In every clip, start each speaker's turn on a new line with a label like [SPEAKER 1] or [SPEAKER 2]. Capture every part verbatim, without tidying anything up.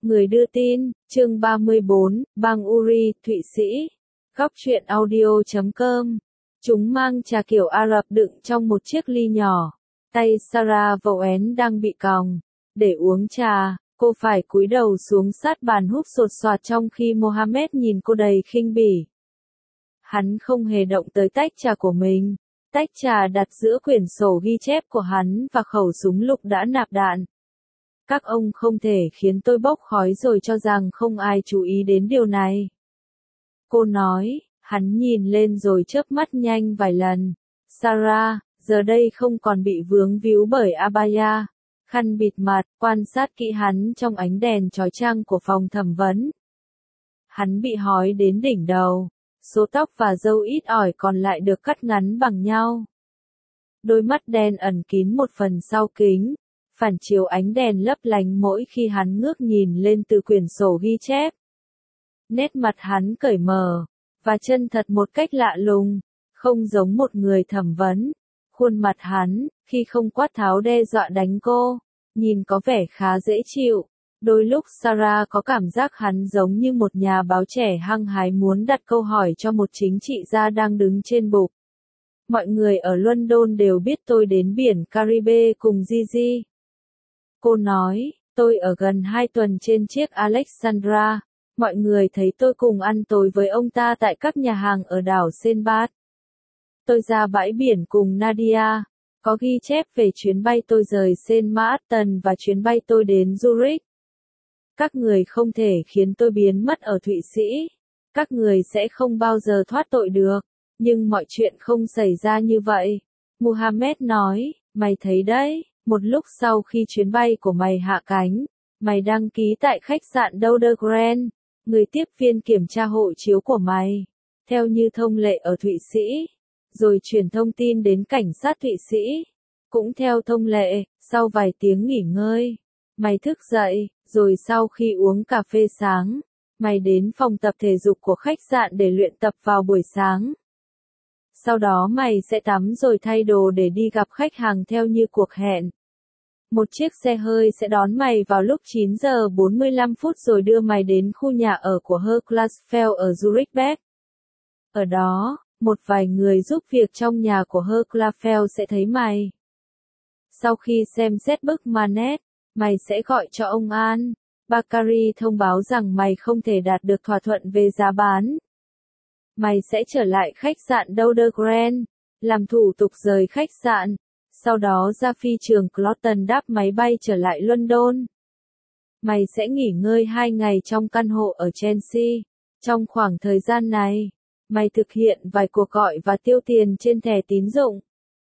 [SPEAKER 1] Người đưa tin, chương ba mươi bốn, bang Uri, Thụy Sĩ. Góc truyện audio chấm com. Chúng mang trà kiểu Ả Rập đựng trong một chiếc ly nhỏ. Tay Sarah Vowén đang bị còng. Để uống trà, cô phải cúi đầu xuống sát bàn húp sột soạt trong khi Mohammed nhìn cô đầy khinh bỉ. Hắn không hề động tới tách trà của mình. Tách trà đặt giữa quyển sổ ghi chép của hắn và khẩu súng lục đã nạp đạn. Các ông không thể khiến tôi bốc khói rồi cho rằng không ai chú ý đến điều này. Cô nói, hắn nhìn lên rồi chớp mắt nhanh vài lần. Sarah, giờ đây không còn bị vướng víu bởi abaya, khăn bịt mặt, quan sát kỹ hắn trong ánh đèn chói chang của phòng thẩm vấn. Hắn bị hói đến đỉnh đầu, số tóc và râu ít ỏi còn lại được cắt ngắn bằng nhau. Đôi mắt đen ẩn kín một phần sau kính, phản chiếu ánh đèn lấp lánh mỗi khi hắn ngước nhìn lên từ quyển sổ ghi chép. Nét mặt hắn cởi mở, và chân thật một cách lạ lùng, không giống một người thẩm vấn. Khuôn mặt hắn, khi không quát tháo đe dọa đánh cô, nhìn có vẻ khá dễ chịu. Đôi lúc Sarah có cảm giác hắn giống như một nhà báo trẻ hăng hái muốn đặt câu hỏi cho một chính trị gia đang đứng trên bục. Mọi người ở London đều biết tôi đến biển Caribe cùng Gigi. Cô nói, tôi ở gần hai tuần trên chiếc Alexandra. Mọi người thấy tôi cùng ăn tối với ông ta tại các nhà hàng ở đảo Senbat. Tôi ra bãi biển cùng Nadia. Có ghi chép về chuyến bay tôi rời Saint Martin và chuyến bay tôi đến Zurich. Các người không thể khiến tôi biến mất ở Thụy Sĩ. Các người sẽ không bao giờ thoát tội được. Nhưng mọi chuyện không xảy ra như vậy. Mohammed nói, mày thấy đấy, một lúc sau khi chuyến bay của mày hạ cánh, mày đăng ký tại khách sạn Douder Grand. Người tiếp viên kiểm tra hộ chiếu của mày, theo như thông lệ ở Thụy Sĩ, rồi chuyển thông tin đến cảnh sát Thụy Sĩ. Cũng theo thông lệ, sau vài tiếng nghỉ ngơi, mày thức dậy, rồi sau khi uống cà phê sáng, mày đến phòng tập thể dục của khách sạn để luyện tập vào buổi sáng. Sau đó mày sẽ tắm rồi thay đồ để đi gặp khách hàng theo như cuộc hẹn. Một chiếc xe hơi sẽ đón mày vào lúc chín giờ bốn mươi lăm phút rồi đưa mày đến khu nhà ở của Herklasfeld ở Zurich. Ở đó, một vài người giúp việc trong nhà của Herklasfeld sẽ thấy mày. Sau khi xem xét bức Manet, mày sẽ gọi cho ông An. Bakari thông báo rằng mày không thể đạt được thỏa thuận về giá bán. Mày sẽ trở lại khách sạn Douder Grand, làm thủ tục rời khách sạn. Sau đó ra phi trường Cloughton đáp máy bay trở lại London. Mày sẽ nghỉ ngơi hai ngày trong căn hộ ở Chelsea. Trong khoảng thời gian này, mày thực hiện vài cuộc gọi và tiêu tiền trên thẻ tín dụng.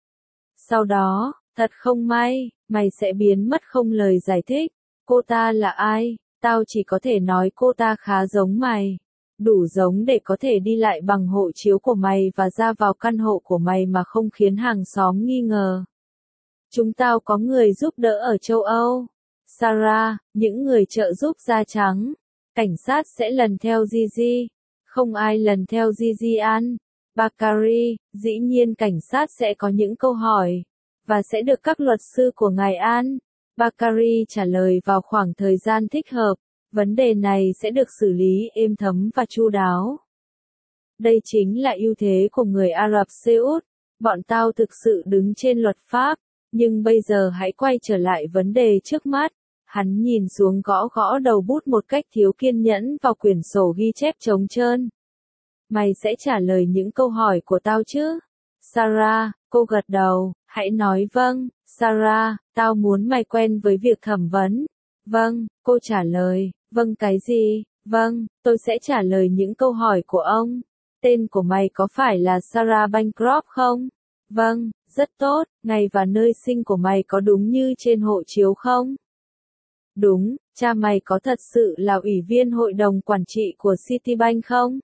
[SPEAKER 1] Sau đó, thật không may, mày sẽ biến mất không lời giải thích. Cô ta là ai? Tao chỉ có thể nói cô ta khá giống mày. Đủ giống để có thể đi lại bằng hộ chiếu của mày và ra vào căn hộ của mày mà không khiến hàng xóm nghi ngờ. Chúng tao có người giúp đỡ ở châu Âu. Sarah, những người trợ giúp da trắng. Cảnh sát sẽ lần theo Gigi. Không ai lần theo Gigi An. Bakari, dĩ nhiên cảnh sát sẽ có những câu hỏi. Và sẽ được các luật sư của ngài An. Bakari trả lời vào khoảng thời gian thích hợp. Vấn đề này sẽ được xử lý êm thấm và chu đáo. Đây chính là ưu thế của người Ả Rập Xê Út. Bọn tao thực sự đứng trên luật pháp. Nhưng bây giờ hãy quay trở lại vấn đề trước mắt. Hắn nhìn xuống gõ gõ đầu bút một cách thiếu kiên nhẫn vào quyển sổ ghi chép trống trơn. Mày sẽ trả lời những câu hỏi của tao chứ? Sarah, cô gật đầu, hãy nói vâng. Sarah, tao muốn mày quen với việc thẩm vấn. Vâng, cô trả lời, vâng cái gì? Vâng, tôi sẽ trả lời những câu hỏi của ông. Tên của mày có phải là Sarah Bancroft không? Vâng, rất tốt, ngày và nơi sinh của mày có đúng như trên hộ chiếu không? Đúng, cha mày có thật sự là ủy viên hội đồng quản trị của Citibank không?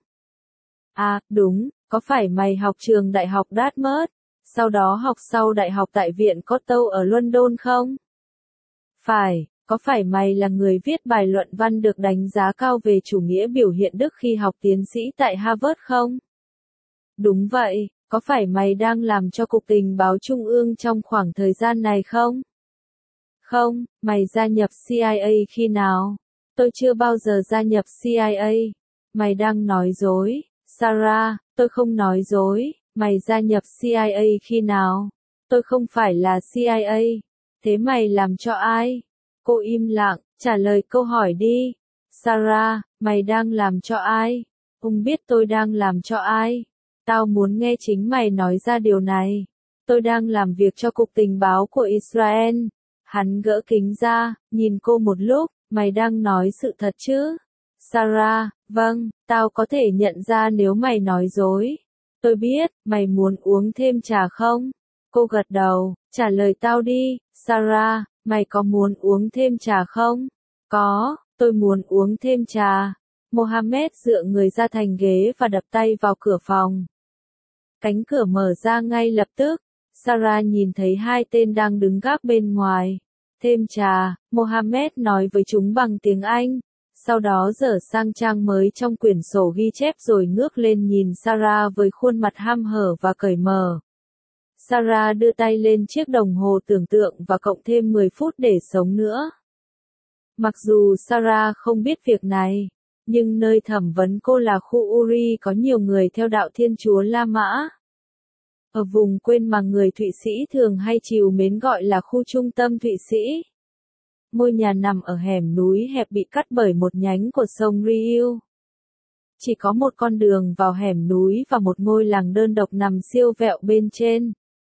[SPEAKER 1] À, đúng, có phải mày học trường đại học Dartmouth, sau đó học sau đại học tại Viện Cottell ở London không? Phải, có phải mày là người viết bài luận văn được đánh giá cao về chủ nghĩa biểu hiện đức khi học tiến sĩ tại Harvard không? Đúng vậy. Có phải mày đang làm cho Cục Tình báo Trung ương trong khoảng thời gian này không? Không, mày gia nhập C I A khi nào? Tôi chưa bao giờ gia nhập C I A. Mày đang nói dối, Sarah, tôi không nói dối, mày gia nhập C I A khi nào? Tôi không phải là C I A. Thế mày làm cho ai? Cô im lặng, trả lời câu hỏi đi. Sarah, mày đang làm cho ai? Ông biết tôi đang làm cho ai? Tao muốn nghe chính mày nói ra điều này. Tôi đang làm việc cho Cục Tình báo của Israel. Hắn gỡ kính ra, nhìn cô một lúc, mày đang nói sự thật chứ? Sarah, vâng, tao có thể nhận ra nếu mày nói dối. Tôi biết, mày muốn uống thêm trà không? Cô gật đầu, trả lời tao đi, Sarah, mày có muốn uống thêm trà không? Có, tôi muốn uống thêm trà. Mohammed dựa người ra thành ghế và đập tay vào cửa phòng. Cánh cửa mở ra ngay lập tức. Sarah nhìn thấy hai tên đang đứng gác bên ngoài. Thêm trà, Mohammed nói với chúng bằng tiếng Anh. Sau đó dở sang trang mới trong quyển sổ ghi chép rồi ngước lên nhìn Sarah với khuôn mặt hăm hở và cởi mở. Sarah đưa tay lên chiếc đồng hồ tưởng tượng và cộng thêm mười phút để sống nữa. Mặc dù Sarah không biết việc này, nhưng nơi thẩm vấn cô là khu Uri có nhiều người theo đạo Thiên Chúa La Mã. Ở vùng quên mà người Thụy Sĩ thường hay trìu mến gọi là khu trung tâm Thụy Sĩ. Ngôi nhà nằm ở hẻm núi hẹp bị cắt bởi một nhánh của sông Riu. Chỉ có một con đường vào hẻm núi và một ngôi làng đơn độc nằm siêu vẹo bên trên.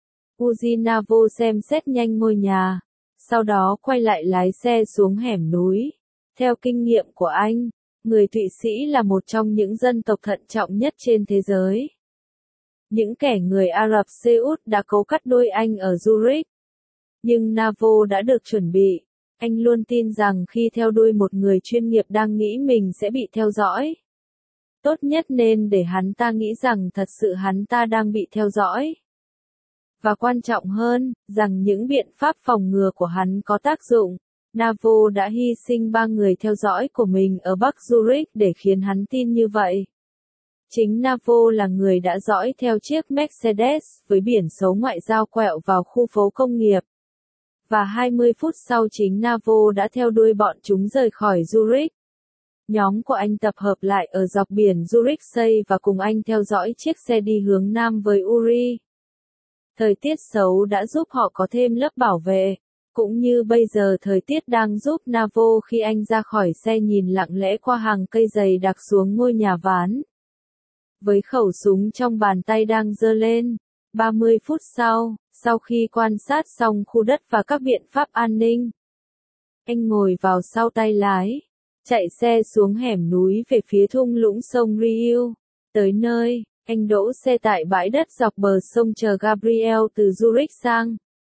[SPEAKER 1] Ujinavo xem xét nhanh ngôi nhà, sau đó quay lại lái xe xuống hẻm núi. Theo kinh nghiệm của anh, người Thụy Sĩ là một trong những dân tộc thận trọng nhất trên thế giới. Những kẻ người Ả Rập Xê Út đã cố cắt đuôi anh ở Zurich. Nhưng Navo đã được chuẩn bị. Anh luôn tin rằng khi theo đuôi một người chuyên nghiệp đang nghĩ mình sẽ bị theo dõi. Tốt nhất nên để hắn ta nghĩ rằng thật sự hắn ta đang bị theo dõi. Và quan trọng hơn, rằng những biện pháp phòng ngừa của hắn có tác dụng. Navo đã hy sinh ba người theo dõi của mình ở Bắc Zurich để khiến hắn tin như vậy. Chính Navo là người đã dõi theo chiếc Mercedes với biển số ngoại giao quẹo vào khu phố công nghiệp. Và hai mươi phút sau chính Navo đã theo đuôi bọn chúng rời khỏi Zurich. Nhóm của anh tập hợp lại ở dọc biển Zurich xây và cùng anh theo dõi chiếc xe đi hướng nam với Uri. Thời tiết xấu đã giúp họ có thêm lớp bảo vệ, cũng như bây giờ thời tiết đang giúp Navo khi anh ra khỏi xe nhìn lặng lẽ qua hàng cây dày đặc xuống ngôi nhà ván. Với khẩu súng trong bàn tay đang giơ lên, ba mươi phút sau, sau khi quan sát xong khu đất và các biện pháp an ninh, anh ngồi vào sau tay lái, chạy xe xuống hẻm núi về phía thung lũng sông Riu. Tới nơi, anh đỗ xe tại bãi đất dọc bờ sông chờ Gabriel từ Zurich sang.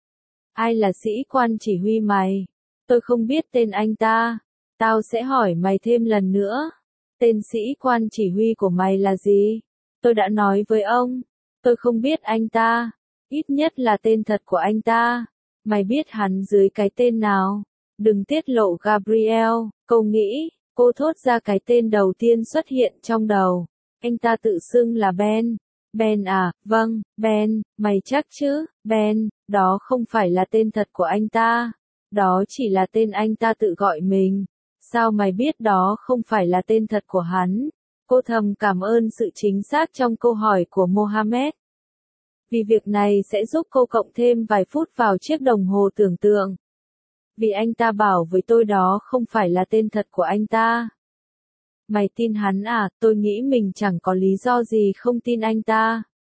[SPEAKER 1] Ai là sĩ quan chỉ huy mày? Tôi không biết tên anh ta. Tao sẽ hỏi mày thêm lần nữa. Tên sĩ quan chỉ huy của mày là gì? Tôi đã nói với ông. Tôi không biết anh ta. Ít nhất là tên thật của anh ta. Mày biết hắn dưới cái tên nào? Đừng tiết lộ Gabriel. Cô nghĩ, cô thốt ra cái tên đầu tiên xuất hiện trong đầu. Anh ta tự xưng là Ben. Ben à, vâng, Ben, mày chắc chứ? Ben, đó không phải là tên thật của anh ta. Đó chỉ là tên anh ta tự gọi mình. Sao mày biết đó không phải là tên thật của hắn? Cô thầm cảm ơn sự chính xác trong câu hỏi của Mohammed. Vì việc này sẽ giúp cô cộng thêm vài phút vào chiếc đồng hồ tưởng tượng. Vì anh ta bảo với tôi đó không phải là tên thật của anh ta. Mày tin hắn à? Tôi nghĩ mình chẳng có lý do gì không tin anh ta.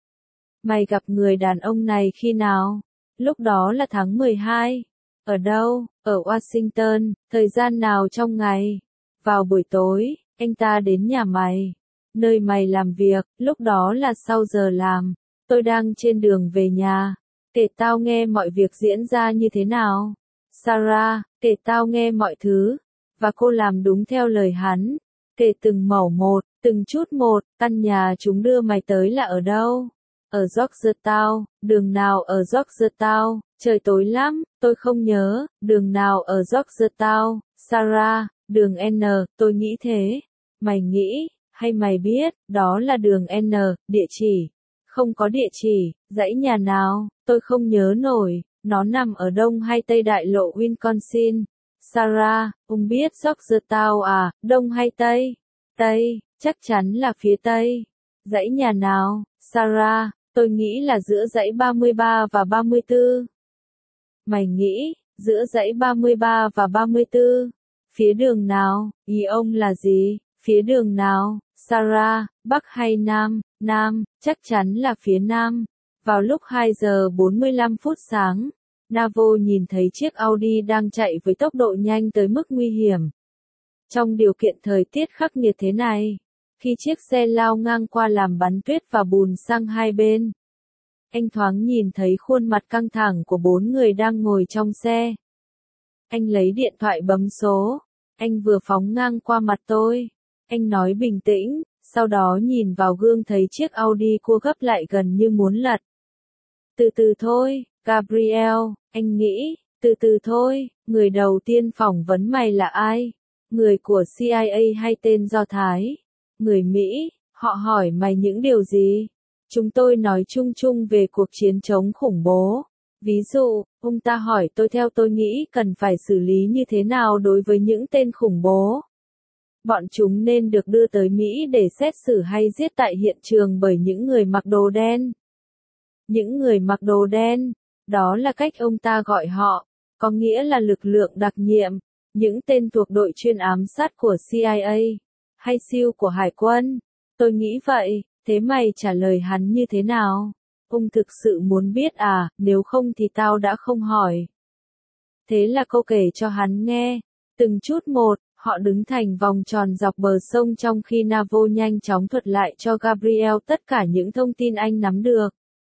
[SPEAKER 1] Mày gặp người đàn ông này khi nào? Lúc đó là tháng mười hai. Ở đâu? Ở Washington. Thời gian nào trong ngày? Vào buổi tối, anh ta đến nhà mày. Nơi mày làm việc, lúc đó là sau giờ làm. Tôi đang trên đường về nhà. Kể tao nghe mọi việc diễn ra như thế nào. Sarah, kể tao nghe mọi thứ. Và cô làm đúng theo lời hắn. Kể từng mẩu một, từng chút một, căn nhà chúng đưa mày tới là ở đâu? Ở Georgetown, đường nào ở Georgetown? Trời tối lắm, tôi không nhớ, đường nào ở Georgetown? Sarah, đường N, tôi nghĩ thế. Mày nghĩ, hay mày biết, đó là đường N, địa chỉ. Không có địa chỉ, dãy nhà nào, tôi không nhớ nổi, nó nằm ở đông hay tây đại lộ Wisconsin. Sarah, ông biết Georgetown à, Đông hay Tây? Tây, chắc chắn là phía Tây. Dãy nhà nào? Sarah, tôi nghĩ là giữa dãy ba mươi ba và ba mươi tư. Mày nghĩ, giữa dãy ba mươi ba và ba mươi tư. Phía đường nào? Ý ông là gì? Phía đường nào? Sarah, Bắc hay Nam? Nam, chắc chắn là phía Nam. Vào lúc hai giờ bốn mươi lăm phút sáng, Navo nhìn thấy chiếc Audi đang chạy với tốc độ nhanh tới mức nguy hiểm. Trong điều kiện thời tiết khắc nghiệt thế này, khi chiếc xe lao ngang qua làm bắn tuyết và bùn sang hai bên, anh thoáng nhìn thấy khuôn mặt căng thẳng của bốn người đang ngồi trong xe. Anh lấy điện thoại bấm số. Anh vừa phóng ngang qua mặt tôi. Anh nói bình tĩnh, sau đó nhìn vào gương thấy chiếc Audi cua gấp lại gần như muốn lật. Từ từ thôi, Gabriel, anh nghĩ, từ từ thôi, người đầu tiên phỏng vấn mày là ai? Người của C I A hay tên Do Thái? Người Mỹ, họ hỏi mày những điều gì? Chúng tôi nói chung chung về cuộc chiến chống khủng bố. Ví dụ, ông ta hỏi tôi theo tôi nghĩ cần phải xử lý như thế nào đối với những tên khủng bố. Bọn chúng nên được đưa tới Mỹ để xét xử hay giết tại hiện trường bởi những người mặc đồ đen. Những người mặc đồ đen, đó là cách ông ta gọi họ, có nghĩa là lực lượng đặc nhiệm, những tên thuộc đội chuyên ám sát của C I A, hay S E A L của Hải quân. Tôi nghĩ vậy, thế mày trả lời hắn như thế nào? Ông thực sự muốn biết à, nếu không thì tao đã không hỏi. Thế là cô kể cho hắn nghe, từng chút một, họ đứng thành vòng tròn dọc bờ sông trong khi Navo nhanh chóng thuật lại cho Gabriel tất cả những thông tin anh nắm được.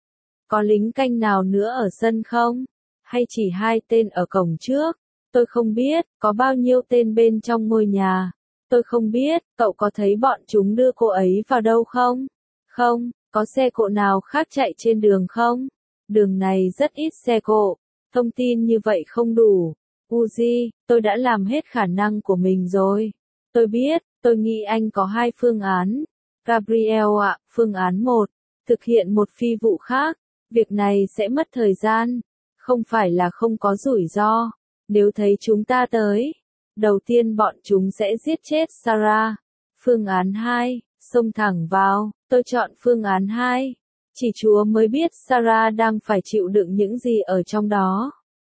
[SPEAKER 1] Có lính canh nào nữa ở sân không? Hay chỉ hai tên ở cổng trước? Tôi không biết, có bao nhiêu tên bên trong ngôi nhà? Tôi không biết, cậu có thấy bọn chúng đưa cô ấy vào đâu không? Không, có xe cộ nào khác chạy trên đường không? Đường này rất ít xe cộ, thông tin như vậy không đủ. Uzi, tôi đã làm hết khả năng của mình rồi. Tôi biết, tôi nghĩ anh có hai phương án. Gabriel ạ, phương án một, thực hiện một phi vụ khác. Việc này sẽ mất thời gian, không phải là không có rủi ro. Nếu thấy chúng ta tới, đầu tiên bọn chúng sẽ giết chết Sarah. Phương án hai, xông thẳng vào, tôi chọn phương án hai. Chỉ Chúa mới biết Sarah đang phải chịu đựng những gì ở trong đó.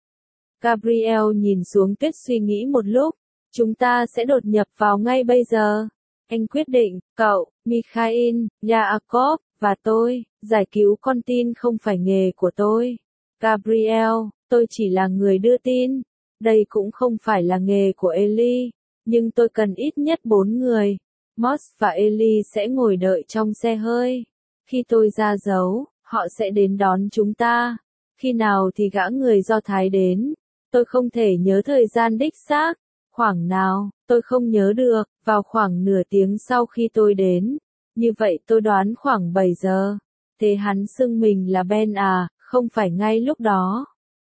[SPEAKER 1] Gabriel nhìn xuống tuyết suy nghĩ một lúc. Chúng ta sẽ đột nhập vào ngay bây giờ. Anh quyết định, cậu, Mikhail, Yaakov, và tôi, giải cứu con tin không phải nghề của tôi. Gabriel, tôi chỉ là người đưa tin. Đây cũng không phải là nghề của Eli. Nhưng tôi cần ít nhất bốn người. Moss và Eli sẽ ngồi đợi trong xe hơi. Khi tôi ra dấu, họ sẽ đến đón chúng ta. Khi nào thì gã người Do Thái đến? Tôi không thể nhớ thời gian đích xác. Khoảng nào, tôi không nhớ được, vào khoảng nửa tiếng sau khi tôi đến. Như vậy tôi đoán khoảng bảy giờ. Thế hắn xưng mình là Ben à, không phải ngay lúc đó.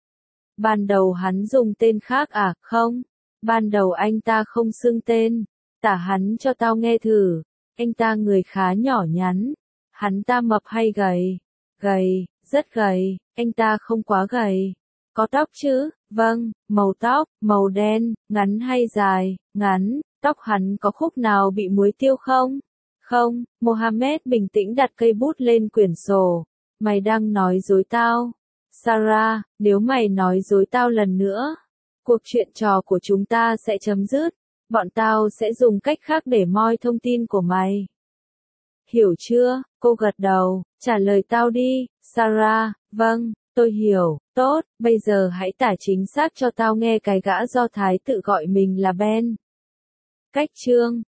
[SPEAKER 1] Ban đầu hắn dùng tên khác à, không? Ban đầu anh ta không xưng tên. Tả hắn cho tao nghe thử. Anh ta người khá nhỏ nhắn. Hắn ta mập hay gầy? Gầy, rất gầy. Anh ta không quá gầy. Có tóc chứ? Vâng, màu tóc, màu đen, ngắn hay dài? Ngắn. Tóc hắn có khúc nào bị muối tiêu không? Không. Mohammed bình tĩnh đặt cây bút lên quyển sổ. Mày đang nói dối tao. Sarah, nếu mày nói dối tao lần nữa, cuộc chuyện trò của chúng ta sẽ chấm dứt. Bọn tao sẽ dùng cách khác để moi thông tin của mày. Hiểu chưa? Cô gật đầu. Trả lời tao đi, Sarah. Vâng, tôi hiểu. Tốt, bây giờ hãy tả chính xác cho tao nghe cái gã Do Thái tự gọi mình là Ben. Cách chương